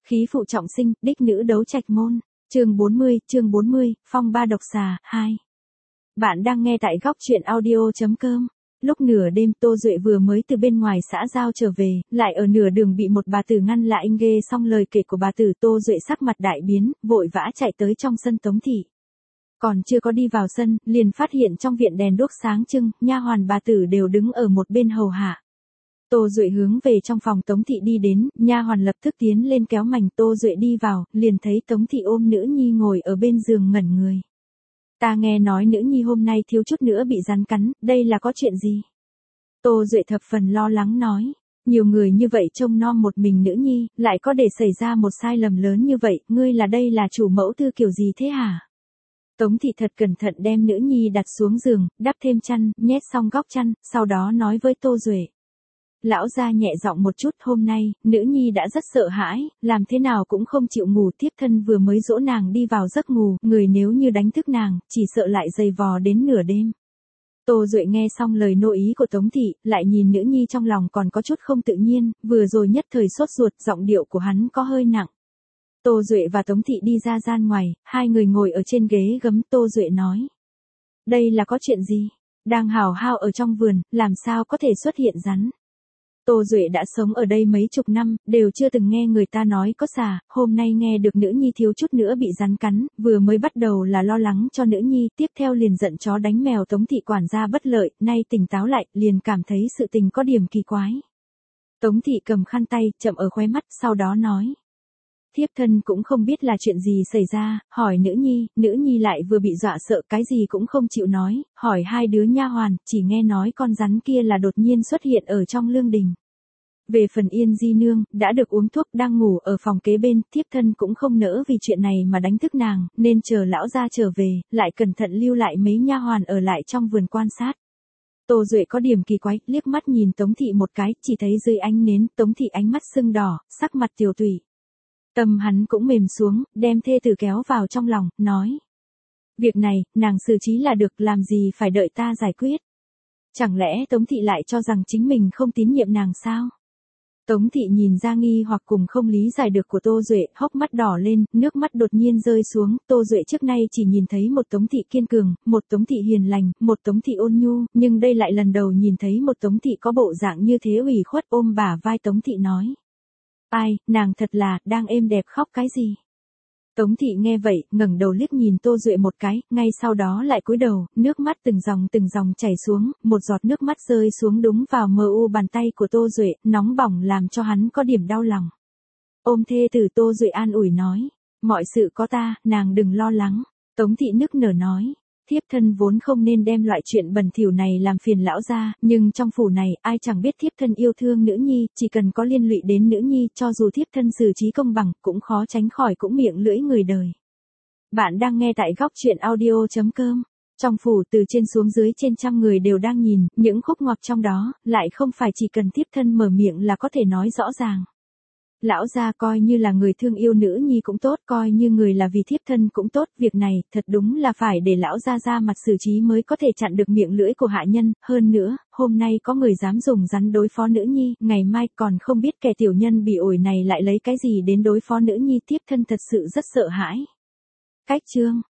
Khí phụ trọng sinh, đích nữ đấu trạch môn. Chương 40, phong ba độc xà, 2. Bạn đang nghe tại góc truyện audio.com. Lúc nửa đêm Tô Duệ vừa mới từ bên ngoài xã giao trở về, lại ở nửa đường bị một bà tử ngăn lại ghê xong lời kể của bà tử. Tô Duệ sắc mặt đại biến, vội vã chạy tới trong sân Tống thị. Còn chưa có đi vào sân, liền phát hiện trong viện đèn đuốc sáng trưng, nha hoàn bà tử đều đứng ở một bên hầu hạ. Tô Duệ hướng về trong phòng Tống thị đi đến, nha hoàn lập tức tiến lên kéo mảnh. Tô Duệ đi vào, liền thấy Tống thị ôm nữ nhi ngồi ở bên giường ngẩn người. Ta nghe nói nữ nhi hôm nay thiếu chút nữa bị rắn cắn, đây là có chuyện gì? Tô Duệ thập phần lo lắng nói, nhiều người như vậy trông nom một mình nữ nhi, lại có để xảy ra một sai lầm lớn như vậy, ngươi là đây là chủ mẫu tư kiểu gì thế hả? Tống thị thật cẩn thận đem nữ nhi đặt xuống giường, đắp thêm chăn, nhét xong góc chăn, sau đó nói với Tô Duệ. Lão gia nhẹ giọng một chút, hôm nay, nữ nhi đã rất sợ hãi, làm thế nào cũng không chịu ngủ, thiếp thân vừa mới dỗ nàng đi vào giấc ngủ, người nếu như đánh thức nàng, chỉ sợ lại dày vò đến nửa đêm. Tô Duệ nghe xong lời nội ý của Tống thị, lại nhìn nữ nhi trong lòng còn có chút không tự nhiên, vừa rồi nhất thời sốt ruột, giọng điệu của hắn có hơi nặng. Tô Duệ và Tống thị đi ra gian ngoài, hai người ngồi ở trên ghế gấm. Tô Duệ nói, đây là có chuyện gì? Đang hào hao ở trong vườn, làm sao có thể xuất hiện rắn? Tô Duệ đã sống ở đây mấy chục năm, đều chưa từng nghe người ta nói có xà, hôm nay nghe được nữ nhi thiếu chút nữa bị rắn cắn, vừa mới bắt đầu là lo lắng cho nữ nhi, tiếp theo liền giận chó đánh mèo. Tống thị quản gia bất lợi, nay tỉnh táo lại, liền cảm thấy sự tình có điểm kỳ quái. Tống thị cầm khăn tay, chậm ở khóe mắt, sau đó nói. Thiếp thân cũng không biết là chuyện gì xảy ra, hỏi nữ nhi lại vừa bị dọa sợ, cái gì cũng không chịu nói, hỏi hai đứa nha hoàn, chỉ nghe nói con rắn kia là đột nhiên xuất hiện ở trong lương đình. Về phần Yên Di Nương, đã được uống thuốc, đang ngủ ở phòng kế bên, thiếp thân cũng không nỡ vì chuyện này mà đánh thức nàng, nên chờ lão gia trở về, lại cẩn thận lưu lại mấy nha hoàn ở lại trong vườn quan sát. Tô Duệ có điểm kỳ quái, liếc mắt nhìn Tống thị một cái, chỉ thấy dưới ánh nến, Tống thị ánh mắt sưng đỏ, sắc mặt tiều tụy. Tâm hắn cũng mềm xuống, đem thê tử kéo vào trong lòng, nói. Việc này, nàng xử trí là được, làm gì phải đợi ta giải quyết. Chẳng lẽ Tống thị lại cho rằng chính mình không tín nhiệm nàng sao? Tống thị nhìn ra nghi hoặc cùng không lý giải được của Tô Duệ, hốc mắt đỏ lên, nước mắt đột nhiên rơi xuống. Tô Duệ trước nay chỉ nhìn thấy một Tống thị kiên cường, một Tống thị hiền lành, một Tống thị ôn nhu, nhưng đây lại lần đầu nhìn thấy một Tống thị có bộ dạng như thế. Ủy khuất ôm bả vai Tống thị nói. Ai, nàng thật là, đang êm đẹp khóc cái gì? Tống thị nghe vậy, ngẩng đầu liếc nhìn Tô Duệ một cái, ngay sau đó lại cúi đầu, nước mắt từng dòng chảy xuống, một giọt nước mắt rơi xuống đúng vào mờ u bàn tay của Tô Duệ, nóng bỏng làm cho hắn có điểm đau lòng. Ôm thê tử Tô Duệ an ủi nói, mọi sự có ta, nàng đừng lo lắng. Tống thị nức nở nói, thiếp thân vốn không nên đem loại chuyện bẩn thỉu này làm phiền lão gia, nhưng trong phủ này, ai chẳng biết thiếp thân yêu thương nữ nhi, chỉ cần có liên lụy đến nữ nhi, cho dù thiếp thân xử trí công bằng, cũng khó tránh khỏi cũng miệng lưỡi người đời. Bạn đang nghe tại góc truyện audio.com. Trong phủ từ trên xuống dưới trên trăm người đều đang nhìn, những khúc ngoặc trong đó, lại không phải chỉ cần thiếp thân mở miệng là có thể nói rõ ràng. Lão gia coi như là người thương yêu nữ nhi cũng tốt, coi như người là vì thiếp thân cũng tốt, việc này, thật đúng là phải để lão gia ra mặt xử trí mới có thể chặn được miệng lưỡi của hạ nhân, hơn nữa, hôm nay có người dám dùng rắn đối phó nữ nhi, ngày mai còn không biết kẻ tiểu nhân bị ổi này lại lấy cái gì đến đối phó nữ nhi, thiếp thân thật sự rất sợ hãi. Cách chương